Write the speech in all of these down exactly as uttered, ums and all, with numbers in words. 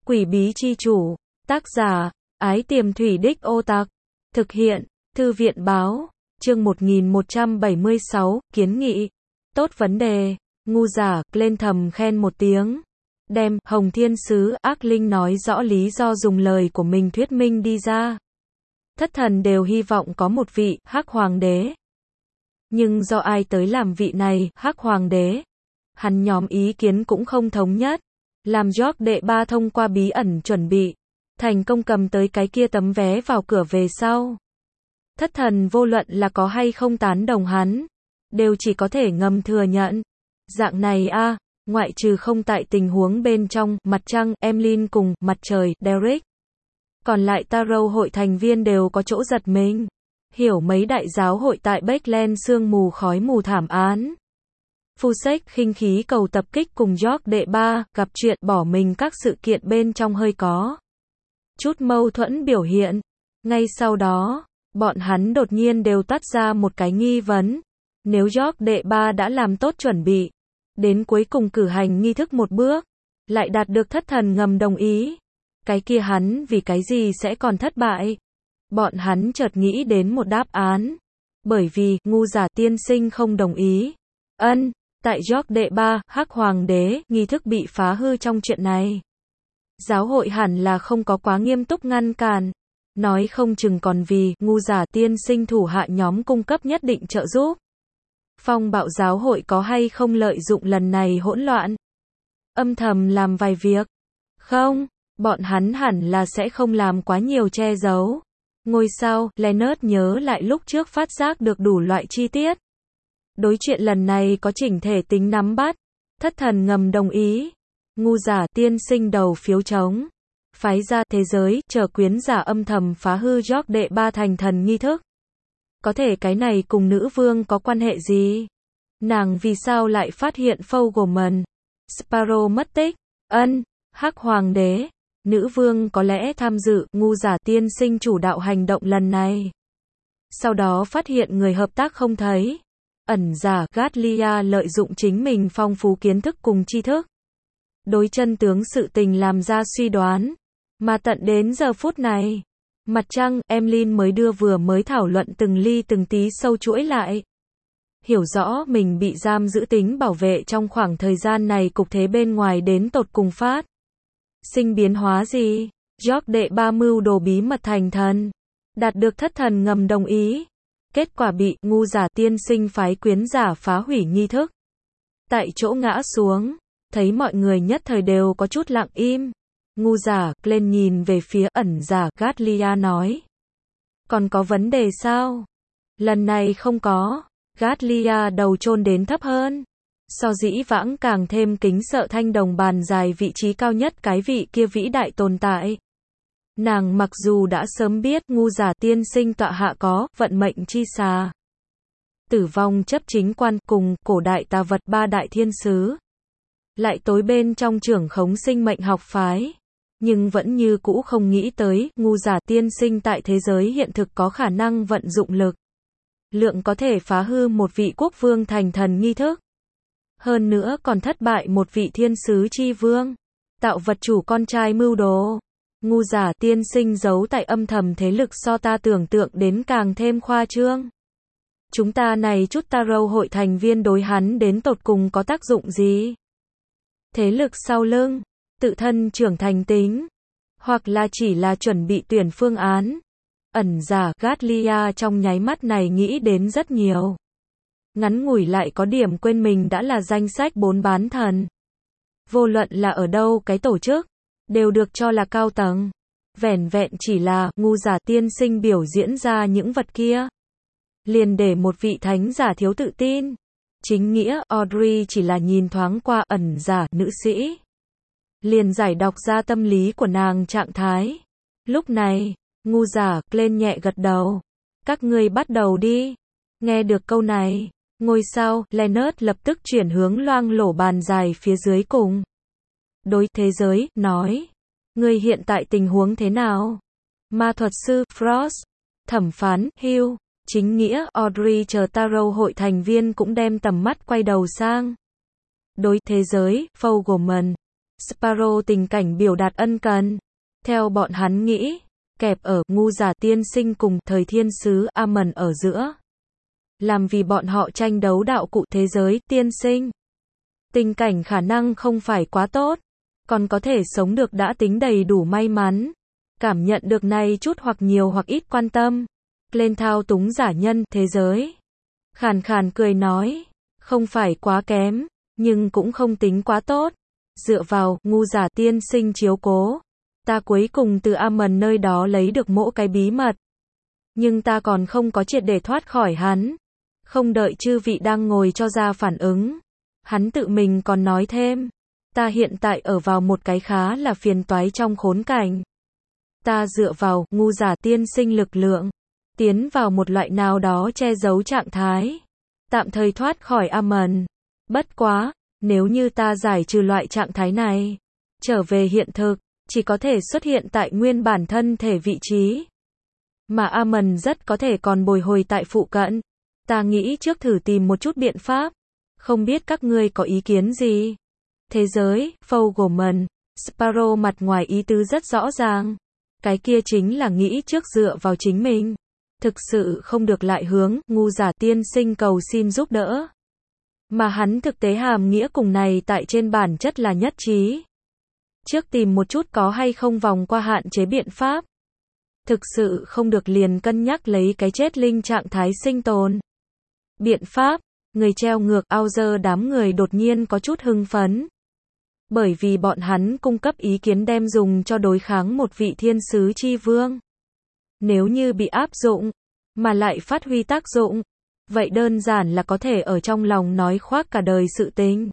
Quỷ bí chi chủ. Tác giả, Ái Tiềm Thủy Đích Ô Tạc. Thực hiện, Thư viện báo. Chương một nghìn một trăm bảy mươi sáu, kiến nghị. Tốt vấn đề. Ngu giả, lên thầm khen một tiếng. Đem, Hồng Thiên Sứ, ác linh nói rõ lý do dùng lời của mình thuyết minh đi ra. Thất thần đều hy vọng có một vị, Hắc Hoàng đế. Nhưng do ai tới làm vị này, Hắc Hoàng đế? Hắn nhóm ý kiến cũng không thống nhất. Làm George đệ ba thông qua bí ẩn chuẩn bị. Thành công cầm tới cái kia tấm vé vào cửa về sau. Thất thần vô luận là có hay không tán đồng hắn. Đều chỉ có thể ngầm thừa nhận. Dạng này a à, ngoại trừ không tại tình huống bên trong, mặt trăng, Emlyn cùng, mặt trời, Derek. Còn lại Tarot hội thành viên đều có chỗ giật mình. Hiểu mấy đại giáo hội tại Backland sương mù khói mù thảm án. Fusek khinh khí cầu tập kích cùng George đệ ba, gặp chuyện bỏ mình các sự kiện bên trong hơi có chút mâu thuẫn biểu hiện. Ngay sau đó, bọn hắn đột nhiên đều toát ra một cái nghi vấn. Nếu George đệ ba đã làm tốt chuẩn bị, đến cuối cùng cử hành nghi thức một bước, lại đạt được thất thần ngầm đồng ý, cái kia hắn vì cái gì sẽ còn thất bại? Bọn hắn chợt nghĩ đến một đáp án. Bởi vì, ngu giả tiên sinh không đồng ý. Ân, tại George đệ ba, Hắc Hoàng đế, nghi thức bị phá hư trong chuyện này. Giáo hội hẳn là không có quá nghiêm túc ngăn cản. Nói không chừng còn vì, ngu giả tiên sinh thủ hạ nhóm cung cấp nhất định trợ giúp. Phong bạo giáo hội có hay không lợi dụng lần này hỗn loạn? Âm thầm làm vài việc. Không, bọn hắn hẳn là sẽ không làm quá nhiều che giấu. Ngôi sao, Leonard nhớ lại lúc trước phát giác được đủ loại chi tiết. Đối chuyện lần này có chỉnh thể tính nắm bắt. Thất thần ngầm đồng ý. Ngu giả tiên sinh đầu phiếu trống. Phái ra thế giới, chờ quyến giả âm thầm phá hư George đệ ba thành thần nghi thức. Có thể cái này cùng nữ vương có quan hệ gì? Nàng vì sao lại phát hiện Fogelman? Sparrow mất tích. Ân, Hắc Hoàng đế. Nữ vương có lẽ tham dự, ngu giả tiên sinh chủ đạo hành động lần này. Sau đó phát hiện người hợp tác không thấy. Ẩn giả, Gatlia lợi dụng chính mình phong phú kiến thức cùng tri thức. Đối chân tướng sự tình làm ra suy đoán. Mà tận đến giờ phút này, mặt trăng, Emlyn mới đưa vừa mới thảo luận từng ly từng tí sâu chuỗi lại. Hiểu rõ mình bị giam giữ tính bảo vệ trong khoảng thời gian này cục thế bên ngoài đến tột cùng phát. Sinh biến hóa gì? George đệ ba mưu đồ bí mật thành thần. Đạt được thất thần ngầm đồng ý. Kết quả bị, ngu giả tiên sinh phái quyến giả phá hủy nghi thức. Tại chỗ ngã xuống. Thấy mọi người nhất thời đều có chút lặng im. Ngu giả, lên nhìn về phía ẩn giả, Gatlia nói. Còn có vấn đề sao? Lần này không có. Gatlia đầu chôn đến thấp hơn. So dĩ vãng càng thêm kính sợ thanh đồng bàn dài vị trí cao nhất cái vị kia vĩ đại tồn tại. Nàng mặc dù đã sớm biết ngu giả tiên sinh tọa hạ có vận mệnh chi xà. Tử vong chấp chính quan cùng cổ đại tà vật ba đại thiên sứ. Lại tối bên trong trưởng khống sinh mệnh học phái. Nhưng vẫn như cũ không nghĩ tới, ngu giả tiên sinh tại thế giới hiện thực có khả năng vận dụng lực. Lượng có thể phá hư một vị quốc vương thành thần nghi thức. Hơn nữa còn thất bại một vị thiên sứ chi vương. Tạo vật chủ con trai mưu đồ. Ngu giả tiên sinh giấu tại âm thầm thế lực so ta tưởng tượng đến càng thêm khoa trương. Chúng ta này chút Tarot hội thành viên đối hắn đến tột cùng có tác dụng gì? Thế lực sau lưng, tự thân trưởng thành tính, hoặc là chỉ là chuẩn bị tuyển phương án. Ẩn giả, Gatlia trong nháy mắt này nghĩ đến rất nhiều. Ngắn ngủi lại có điểm quên mình đã là danh sách bốn bán thần. Vô luận là ở đâu cái tổ chức, đều được cho là cao tầng. Vẻn vẹn chỉ là, ngu giả tiên sinh biểu diễn ra những vật kia. Liền để một vị thánh giả thiếu tự tin. Chính nghĩa, Audrey chỉ là nhìn thoáng qua ẩn giả, nữ sĩ. Liền giải đọc ra tâm lý của nàng trạng thái. Lúc này, ngu giả, lên nhẹ gật đầu. Các ngươi bắt đầu đi. Nghe được câu này, ngôi sao, Leonard lập tức chuyển hướng loang lổ bàn dài phía dưới cùng. Đối thế giới, nói. Ngươi hiện tại tình huống thế nào? Ma thuật sư, Frost. Thẩm phán, Hugh. Chính nghĩa, Audrey chờ Tarot hội thành viên cũng đem tầm mắt quay đầu sang. Đối thế giới, Fogelman. Sparrow tình cảnh biểu đạt ân cần. Theo bọn hắn nghĩ, kẹp ở ngu giả tiên sinh cùng thời thiên sứ Amon ở giữa. Làm vì bọn họ tranh đấu đạo cụ thế giới tiên sinh. Tình cảnh khả năng không phải quá tốt, còn có thể sống được đã tính đầy đủ may mắn. Cảm nhận được này chút hoặc nhiều hoặc ít quan tâm. Lên thao túng giả nhân thế giới. Khàn khàn cười nói, không phải quá kém, nhưng cũng không tính quá tốt. Dựa vào ngu giả tiên sinh chiếu cố, ta cuối cùng từ Amon nơi đó lấy được mỗi cái bí mật. Nhưng ta còn không có triệt để thoát khỏi hắn. Không đợi chư vị đang ngồi cho ra phản ứng. Hắn tự mình còn nói thêm, ta hiện tại ở vào một cái khá là phiền toái trong khốn cảnh. Ta dựa vào ngu giả tiên sinh lực lượng, tiến vào một loại nào đó che giấu trạng thái, tạm thời thoát khỏi Amon. Bất quá, nếu như ta giải trừ loại trạng thái này, trở về hiện thực, chỉ có thể xuất hiện tại nguyên bản thân thể vị trí. Mà Amon rất có thể còn bồi hồi tại phụ cận. Ta nghĩ trước thử tìm một chút biện pháp. Không biết các ngươi có ý kiến gì? Thế giới, Fogelman, Sparrow mặt ngoài ý tứ rất rõ ràng. Cái kia chính là nghĩ trước dựa vào chính mình. Thực sự không được lại hướng, ngu giả tiên sinh cầu xin giúp đỡ. Mà hắn thực tế hàm nghĩa cùng này tại trên bản chất là nhất trí. Trước tìm một chút có hay không vòng qua hạn chế biện pháp. Thực sự không được liền cân nhắc lấy cái chết linh trạng thái sinh tồn. Biện pháp, người treo ngược Auger đám người đột nhiên có chút hưng phấn. Bởi vì bọn hắn cung cấp ý kiến đem dùng cho đối kháng một vị thiên sứ chi vương. Nếu như bị áp dụng, mà lại phát huy tác dụng, vậy đơn giản là có thể ở trong lòng nói khoác cả đời sự tình.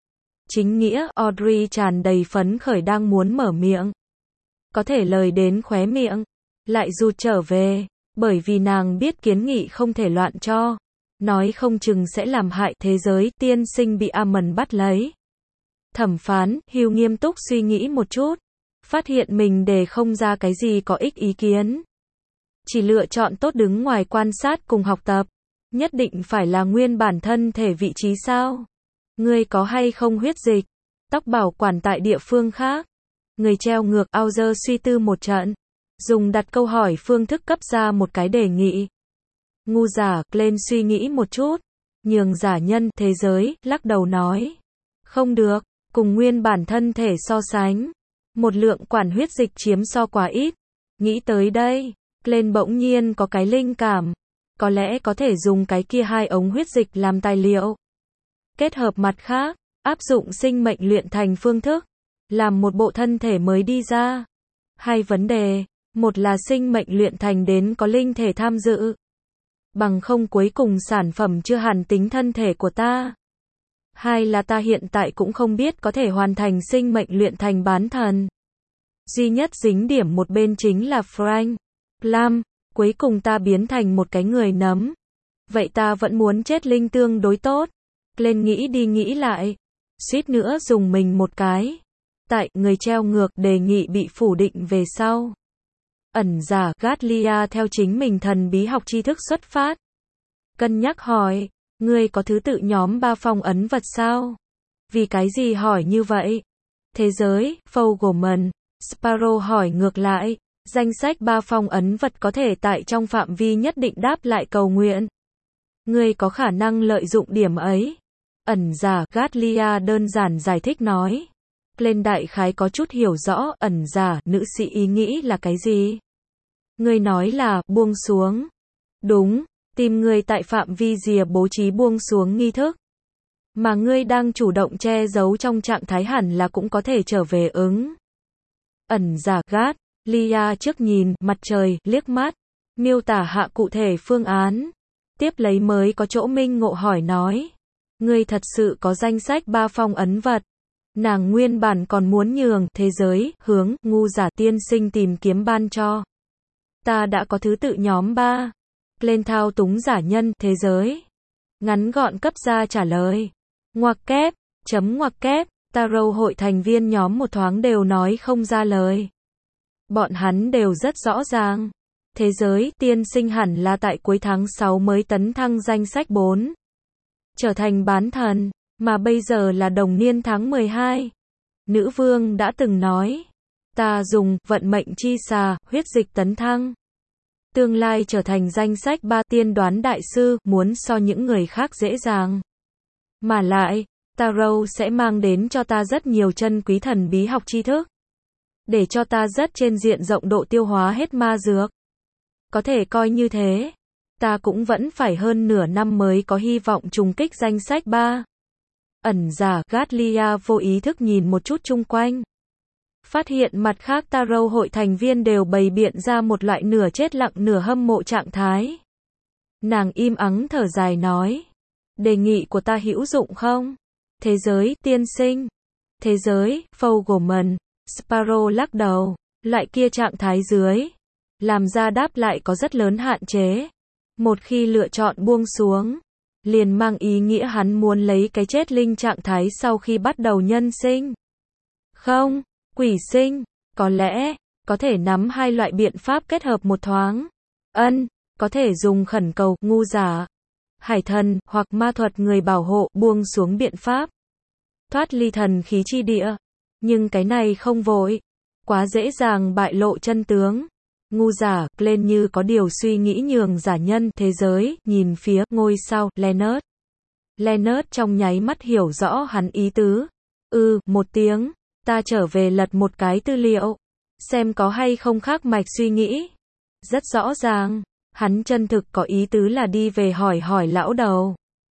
Chính nghĩa, Audrey tràn đầy phấn khởi đang muốn mở miệng. Có thể lời đến khóe miệng, lại rụt trở về, bởi vì nàng biết kiến nghị không thể loạn cho. Nói không chừng sẽ làm hại thế giới tiên sinh bị Amon bắt lấy. Thẩm phán, Hugh nghiêm túc suy nghĩ một chút. Phát hiện mình đề không ra cái gì có ích ý kiến. Chỉ lựa chọn tốt đứng ngoài quan sát cùng học tập. Nhất định phải là nguyên bản thân thể vị trí sao? Ngươi có hay không huyết dịch? Tóc bảo quản tại địa phương khác. Người treo ngược Auger suy tư một trận. Dùng đặt câu hỏi phương thức cấp ra một cái đề nghị. Ngu giả, lên suy nghĩ một chút. Nhường giả nhân, thế giới, lắc đầu nói. Không được, cùng nguyên bản thân thể so sánh. Một lượng quản huyết dịch chiếm so quá ít. Nghĩ tới đây, lên bỗng nhiên có cái linh cảm. Có lẽ có thể dùng cái kia hai ống huyết dịch làm tài liệu. Kết hợp mặt khác, áp dụng sinh mệnh luyện thành phương thức. Làm một bộ thân thể mới đi ra. Hai vấn đề, một là sinh mệnh luyện thành đến có linh thể tham dự. Bằng không cuối cùng sản phẩm chưa hẳn tính thân thể của ta. Hai là ta hiện tại cũng không biết có thể hoàn thành sinh mệnh luyện thành bán thần. Duy nhất dính điểm một bên chính là Frank Plum, cuối cùng ta biến thành một cái người nấm. Vậy ta vẫn muốn chết linh tương đối tốt. Lên nghĩ đi nghĩ lại, suýt nữa dùng mình một cái. Tại, người treo ngược đề nghị bị phủ định về sau. Ẩn giả Gatlia theo chính mình thần bí học tri thức xuất phát. Cân nhắc hỏi, ngươi có thứ tự nhóm ba phong ấn vật sao? Vì cái gì hỏi như vậy? Thế giới, Fogelman, Sparrow hỏi ngược lại, danh sách ba phong ấn vật có thể tại trong phạm vi nhất định đáp lại cầu nguyện. Ngươi có khả năng lợi dụng điểm ấy. Ẩn giả Gatlia đơn giản giải thích nói. Lên đại khái có chút hiểu rõ ẩn giả nữ sĩ ý nghĩ là cái gì. Ngươi nói là buông xuống. Đúng, tìm người tại phạm vi rìa bố trí buông xuống nghi thức. Mà ngươi đang chủ động che giấu trong trạng thái hẳn là cũng có thể trở về ứng. Ẩn giả Gat, Lia trước nhìn mặt trời, liếc mắt, miêu tả hạ cụ thể phương án. Tiếp lấy mới có chỗ minh ngộ hỏi nói. Ngươi thật sự có danh sách ba phong ấn vật. Nàng nguyên bản còn muốn nhường thế giới, hướng, ngu giả tiên sinh tìm kiếm ban cho. Ta đã có thứ tự nhóm ba. Lên thao túng giả nhân, thế giới. Ngắn gọn cấp ra trả lời. Ngoặc kép, chấm ngoặc kép, Tarot hội thành viên nhóm một thoáng đều nói không ra lời. Bọn hắn đều rất rõ ràng. Thế giới, tiên sinh hẳn là tại cuối tháng sáu mới tấn thăng danh sách bốn. Trở thành bán thần, mà bây giờ là đồng niên tháng mười hai. Nữ vương đã từng nói, ta dùng vận mệnh chi xà, huyết dịch tấn thăng. Tương lai trở thành danh sách ba tiên đoán đại sư, muốn so những người khác dễ dàng. Mà lại, Tarot sẽ mang đến cho ta rất nhiều chân quý thần bí học tri thức. Để cho ta rất trên diện rộng độ tiêu hóa hết ma dược. Có thể coi như thế. Ta cũng vẫn phải hơn nửa năm mới có hy vọng trùng kích danh sách ba. Ẩn giả Gatlia vô ý thức nhìn một chút chung quanh. Phát hiện mặt khác Tarot hội thành viên đều bày biện ra một loại nửa chết lặng nửa hâm mộ trạng thái. Nàng im ắng thở dài nói. Đề nghị của ta hữu dụng không? Thế giới, tiên sinh. Thế giới, Fogelman. Sparrow lắc đầu. Loại kia trạng thái dưới. Làm ra đáp lại có rất lớn hạn chế. Một khi lựa chọn buông xuống, liền mang ý nghĩa hắn muốn lấy cái chết linh trạng thái sau khi bắt đầu nhân sinh. Không, quỷ sinh, có lẽ, có thể nắm hai loại biện pháp kết hợp một thoáng. Ân, có thể dùng khẩn cầu, ngu giả, hải thần, hoặc ma thuật người bảo hộ, buông xuống biện pháp. Thoát ly thần khí chi địa. Nhưng cái này không vội. Quá dễ dàng bại lộ chân tướng. Ngu giả, lên như có điều suy nghĩ nhường giả nhân, thế giới, nhìn phía, ngôi sao, Leonard. Leonard trong nháy mắt hiểu rõ hắn ý tứ. Ừ, một tiếng, ta trở về lật một cái tư liệu. Xem có hay không khác mạch suy nghĩ. Rất rõ ràng, hắn chân thực có ý tứ là đi về hỏi hỏi lão đầu.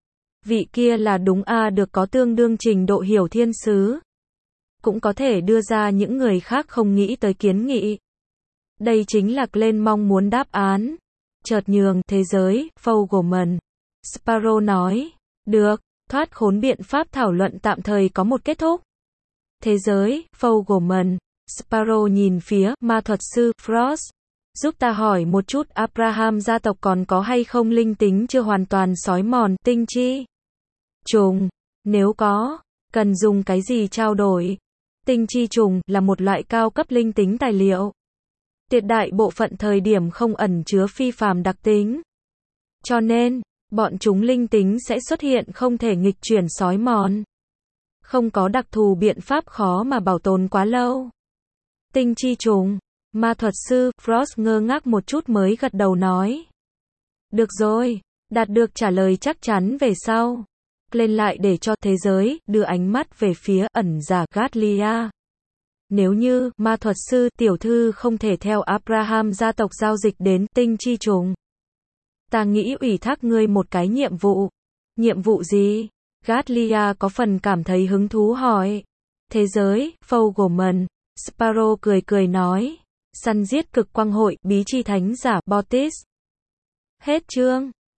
Vị kia là đúng a được có tương đương trình độ hiểu thiên sứ. Cũng có thể đưa ra những người khác không nghĩ tới kiến nghị. Đây chính là lên mong muốn đáp án. Chợt nhường, thế giới, Fogelman. Sparrow nói. Được, thoát khốn biện pháp thảo luận tạm thời có một kết thúc. Thế giới, Fogelman. Sparrow nhìn phía, ma thuật sư, Frost. Giúp ta hỏi một chút, Abraham gia tộc còn có hay không linh tính chưa hoàn toàn xói mòn, tinh chi? Trùng. Nếu có, cần dùng cái gì trao đổi? Tinh chi trùng, là một loại cao cấp linh tính tài liệu. Tuyệt đại bộ phận thời điểm không ẩn chứa phi phàm đặc tính. Cho nên, bọn chúng linh tính sẽ xuất hiện không thể nghịch chuyển xói mòn. Không có đặc thù biện pháp khó mà bảo tồn quá lâu. Tinh chi trùng. Ma thuật sư, Frost ngơ ngác một chút mới gật đầu nói. Được rồi, đạt được trả lời chắc chắn về sau. Lên lại để cho thế giới, đưa ánh mắt về phía ẩn giả Gatlia. Nếu như, ma thuật sư, tiểu thư không thể theo Abraham gia tộc giao dịch đến tinh chi trùng. Ta nghĩ ủy thác ngươi một cái nhiệm vụ. Nhiệm vụ gì? Gatlia có phần cảm thấy hứng thú hỏi. Thế giới, Fogelman. Sparrow cười cười nói. Săn giết cực quang hội, bí chi thánh giả, Botis. Hết chương.